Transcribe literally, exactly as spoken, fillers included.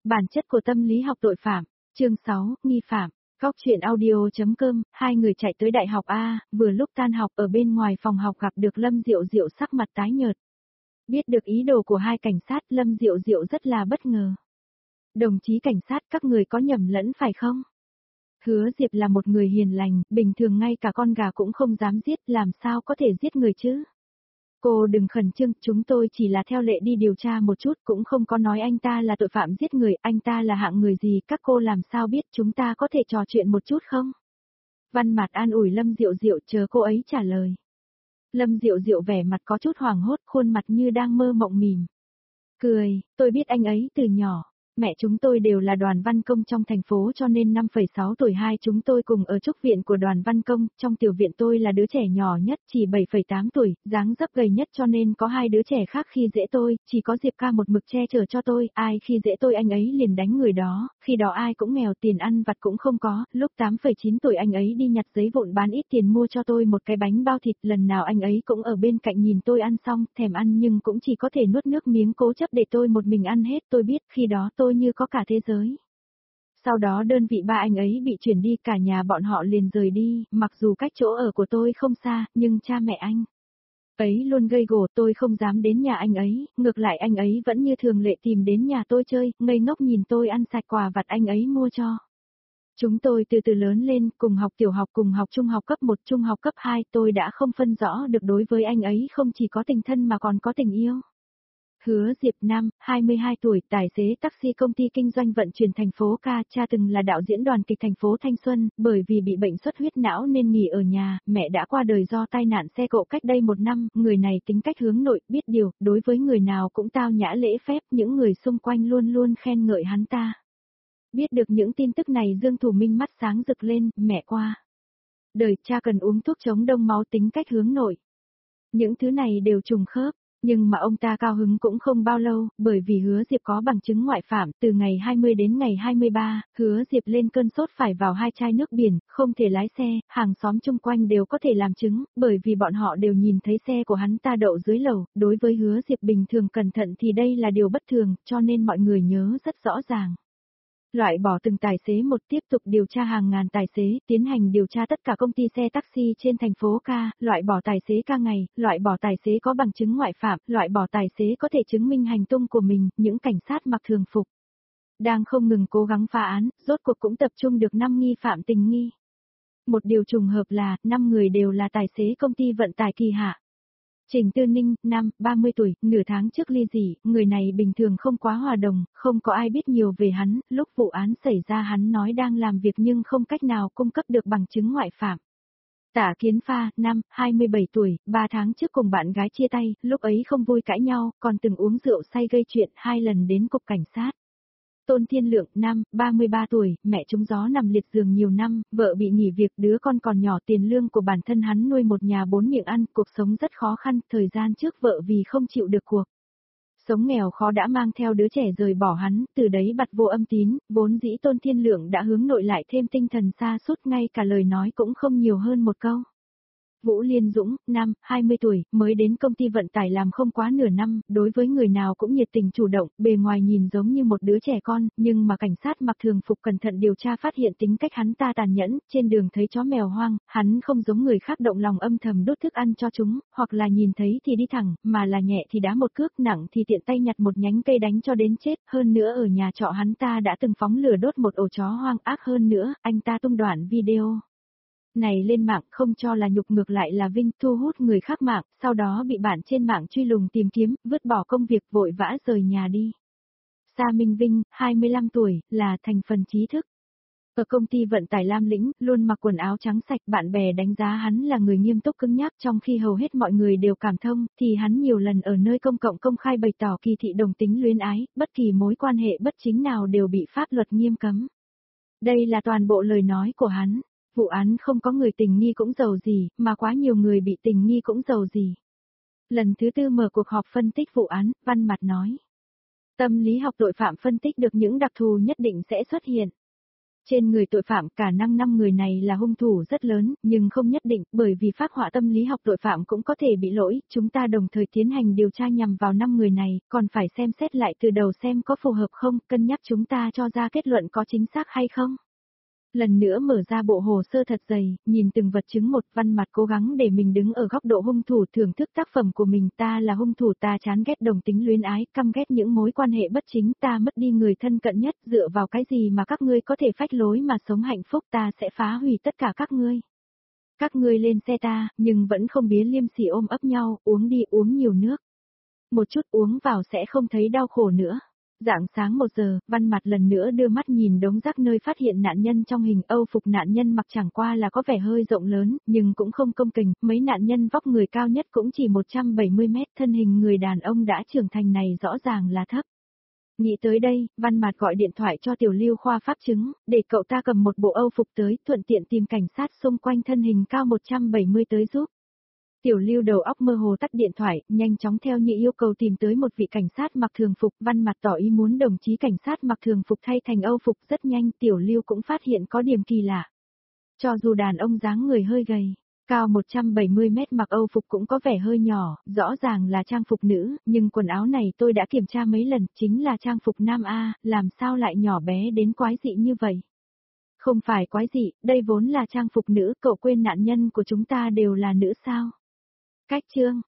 Bản chất của tâm lý học tội phạm, chương sáu, nghi phạm. Góc chuyện audio.com, hai người chạy tới đại học A, vừa lúc tan học ở bên ngoài phòng học gặp được Lâm Diệu Diệu sắc mặt tái nhợt. Biết được ý đồ của hai cảnh sát, Lâm Diệu Diệu rất là bất ngờ. Đồng chí cảnh sát, các người có nhầm lẫn phải không? Hứa Diệp là một người hiền lành, bình thường ngay cả con gà cũng không dám giết, làm sao có thể giết người chứ? Cô đừng khẩn trương, chúng tôi chỉ là theo lệ đi điều tra một chút, cũng không có nói anh ta là tội phạm giết người, anh ta là hạng người gì, các cô làm sao biết, chúng ta có thể trò chuyện một chút không? Văn Mạt an ủi Lâm Diệu Diệu, chờ cô ấy trả lời. Lâm Diệu Diệu vẻ mặt có chút hoảng hốt, khuôn mặt như đang mơ mộng mỉm. Cười, tôi biết anh ấy từ nhỏ. Mẹ chúng tôi đều là đoàn văn công trong thành phố cho nên năm phẩy sáu tuổi hai chúng tôi cùng ở trúc viện của đoàn văn công, trong tiểu viện tôi là đứa trẻ nhỏ nhất, chỉ bảy phẩy tám tuổi, dáng dấp gầy nhất cho nên có hai đứa trẻ khác khi dễ tôi, chỉ có Diệp ca một mực che chở cho tôi, ai khi dễ tôi anh ấy liền đánh người đó, khi đó ai cũng nghèo tiền ăn vặt cũng không có, lúc tám phẩy chín tuổi anh ấy đi nhặt giấy vụn bán ít tiền mua cho tôi một cái bánh bao thịt, lần nào anh ấy cũng ở bên cạnh nhìn tôi ăn xong, thèm ăn nhưng cũng chỉ có thể nuốt nước miếng cố chấp để tôi một mình ăn hết, tôi biết khi đó tôi như có cả thế giới. Sau đó đơn vị ba anh ấy bị chuyển đi, cả nhà bọn họ liền rời đi, mặc dù cách chỗ ở của tôi không xa, nhưng cha mẹ anh ấy luôn gây gổ, tôi không dám đến nhà anh ấy, ngược lại anh ấy vẫn như thường lệ tìm đến nhà tôi chơi, ngây ngốc nhìn tôi ăn sạch quà vặt anh ấy mua cho. Chúng tôi từ từ lớn lên, cùng học tiểu học cùng học trung học cấp một trung học cấp hai, tôi đã không phân rõ được đối với anh ấy không chỉ có tình thân mà còn có tình yêu. Hứa Diệp Nam, hai mươi hai tuổi, tài xế taxi công ty kinh doanh vận chuyển thành phố Ca, cha từng là đạo diễn đoàn kịch thành phố Thanh Xuân, bởi vì bị bệnh xuất huyết não nên nghỉ ở nhà, mẹ đã qua đời do tai nạn xe cộ cách đây một năm, người này tính cách hướng nội, biết điều, đối với người nào cũng tao nhã lễ phép, những người xung quanh luôn luôn khen ngợi hắn ta. Biết được những tin tức này Dương Thủ Minh mắt sáng rực lên, mẹ qua đời, cha cần uống thuốc chống đông máu, tính cách hướng nội. Những thứ này đều trùng khớp. Nhưng mà ông ta cao hứng cũng không bao lâu, bởi vì Hứa Diệp có bằng chứng ngoại phạm, từ ngày hai mươi đến ngày hai mươi ba, Hứa Diệp lên cơn sốt phải vào hai chai nước biển, không thể lái xe, hàng xóm chung quanh đều có thể làm chứng, bởi vì bọn họ đều nhìn thấy xe của hắn ta đậu dưới lầu, đối với Hứa Diệp bình thường cẩn thận thì đây là điều bất thường, cho nên mọi người nhớ rất rõ ràng. Loại bỏ từng tài xế một, tiếp tục điều tra hàng ngàn tài xế, tiến hành điều tra tất cả công ty xe taxi trên thành phố Ca, loại bỏ tài xế ca ngày, loại bỏ tài xế có bằng chứng ngoại phạm, loại bỏ tài xế có thể chứng minh hành tung của mình, những cảnh sát mặc thường phục. Đang không ngừng cố gắng phá án, rốt cuộc cũng tập trung được năm nghi phạm tình nghi. Một điều trùng hợp là, năm người đều là tài xế công ty vận tải Kỳ Hạ. Trình Tư Ninh, năm, ba mươi tuổi, nửa tháng trước ly dị, người này bình thường không quá hòa đồng, không có ai biết nhiều về hắn, lúc vụ án xảy ra hắn nói đang làm việc nhưng không cách nào cung cấp được bằng chứng ngoại phạm. Tạ Kiến Pha, năm, hai mươi bảy tuổi, ba tháng trước cùng bạn gái chia tay, lúc ấy không vui cãi nhau, còn từng uống rượu say gây chuyện, hai lần đến cục cảnh sát. Tôn Thiên Lượng, năm, ba mươi ba tuổi, mẹ trúng gió nằm liệt giường nhiều năm, vợ bị nghỉ việc, đứa con còn nhỏ, tiền lương của bản thân hắn nuôi một nhà bốn miệng ăn, cuộc sống rất khó khăn, thời gian trước vợ vì không chịu được cuộc sống nghèo khó đã mang theo đứa trẻ rời bỏ hắn, từ đấy bặt vô âm tín, vốn dĩ Tôn Thiên Lượng đã hướng nội lại thêm tinh thần sa sút, ngay cả lời nói cũng không nhiều hơn một câu. Vũ Liên Dũng, năm, hai mươi tuổi, mới đến công ty vận tải làm không quá nửa năm, đối với người nào cũng nhiệt tình chủ động, bề ngoài nhìn giống như một đứa trẻ con, nhưng mà cảnh sát mặc thường phục cẩn thận điều tra phát hiện tính cách hắn ta tàn nhẫn, trên đường thấy chó mèo hoang, hắn không giống người khác động lòng âm thầm đốt thức ăn cho chúng, hoặc là nhìn thấy thì đi thẳng, mà là nhẹ thì đá một cước, nặng thì tiện tay nhặt một nhánh cây đánh cho đến chết, hơn nữa ở nhà trọ hắn ta đã từng phóng lửa đốt một ổ chó hoang, ác hơn nữa, anh ta tung đoạn video này lên mạng không cho là nhục, ngược lại là vinh, thu hút người khác mạng, sau đó bị bạn trên mạng truy lùng tìm kiếm, vứt bỏ công việc vội vã rời nhà đi. Sa Minh Vinh, hai mươi lăm tuổi, là thành phần trí thức. Ở công ty vận tải Lam Lĩnh, luôn mặc quần áo trắng sạch, bạn bè đánh giá hắn là người nghiêm túc cứng nhắc, trong khi hầu hết mọi người đều cảm thông, thì hắn nhiều lần ở nơi công cộng công khai bày tỏ kỳ thị đồng tính luyến ái, bất kỳ mối quan hệ bất chính nào đều bị pháp luật nghiêm cấm. Đây là toàn bộ lời nói của hắn. Vụ án không có người tình nghi cũng giàu gì, mà quá nhiều người bị tình nghi cũng giàu gì. Lần thứ tư mở cuộc họp phân tích vụ án, Văn Mạt nói. Tâm lý học tội phạm phân tích được những đặc thù nhất định sẽ xuất hiện. Trên người tội phạm cả năng năm người này là hung thủ rất lớn, nhưng không nhất định, bởi vì phác họa tâm lý học tội phạm cũng có thể bị lỗi, chúng ta đồng thời tiến hành điều tra nhằm vào năm người này, còn phải xem xét lại từ đầu xem có phù hợp không, cân nhắc chúng ta cho ra kết luận có chính xác hay không. Lần nữa mở ra bộ hồ sơ thật dày, nhìn từng vật chứng một, Văn Mặt cố gắng để mình đứng ở góc độ hung thủ, thưởng thức tác phẩm của mình. Ta là hung thủ, ta chán ghét đồng tính luyến ái, căm ghét những mối quan hệ bất chính, ta mất đi người thân cận nhất, dựa vào cái gì mà các ngươi có thể phách lối mà sống hạnh phúc, ta sẽ phá hủy tất cả các ngươi. Các ngươi lên xe ta, nhưng vẫn không bía liêm sỉ ôm ấp nhau, uống đi, uống nhiều nước. Một chút uống vào sẽ không thấy đau khổ nữa. Rạng sáng một giờ, Văn Mặt lần nữa đưa mắt nhìn đống rác nơi phát hiện nạn nhân trong hình. Âu phục nạn nhân mặc chẳng qua là có vẻ hơi rộng lớn, nhưng cũng không công kềnh, mấy nạn nhân vóc người cao nhất cũng chỉ một trăm bảy mươi mét, thân hình người đàn ông đã trưởng thành này rõ ràng là thấp. Nghĩ tới đây, Văn Mặt gọi điện thoại cho Tiểu Lưu khoa pháp chứng, để cậu ta cầm một bộ Âu phục tới, thuận tiện tìm cảnh sát xung quanh thân hình cao một trăm bảy mươi tới giúp. Tiểu Lưu đầu óc mơ hồ tắt điện thoại, nhanh chóng theo như yêu cầu tìm tới một vị cảnh sát mặc thường phục. Văn Mặt tỏ ý muốn đồng chí cảnh sát mặc thường phục thay thành Âu phục. Rất nhanh Tiểu Lưu cũng phát hiện có điểm kỳ lạ. Cho dù đàn ông dáng người hơi gầy, cao một trăm bảy mươi mét mặc Âu phục cũng có vẻ hơi nhỏ, rõ ràng là trang phục nữ, nhưng quần áo này tôi đã kiểm tra mấy lần, chính là trang phục nam A, làm sao lại nhỏ bé đến quái dị như vậy? Không phải quái dị, đây vốn là trang phục nữ, cậu quên nạn nhân của chúng ta đều là nữ sao? Cách chương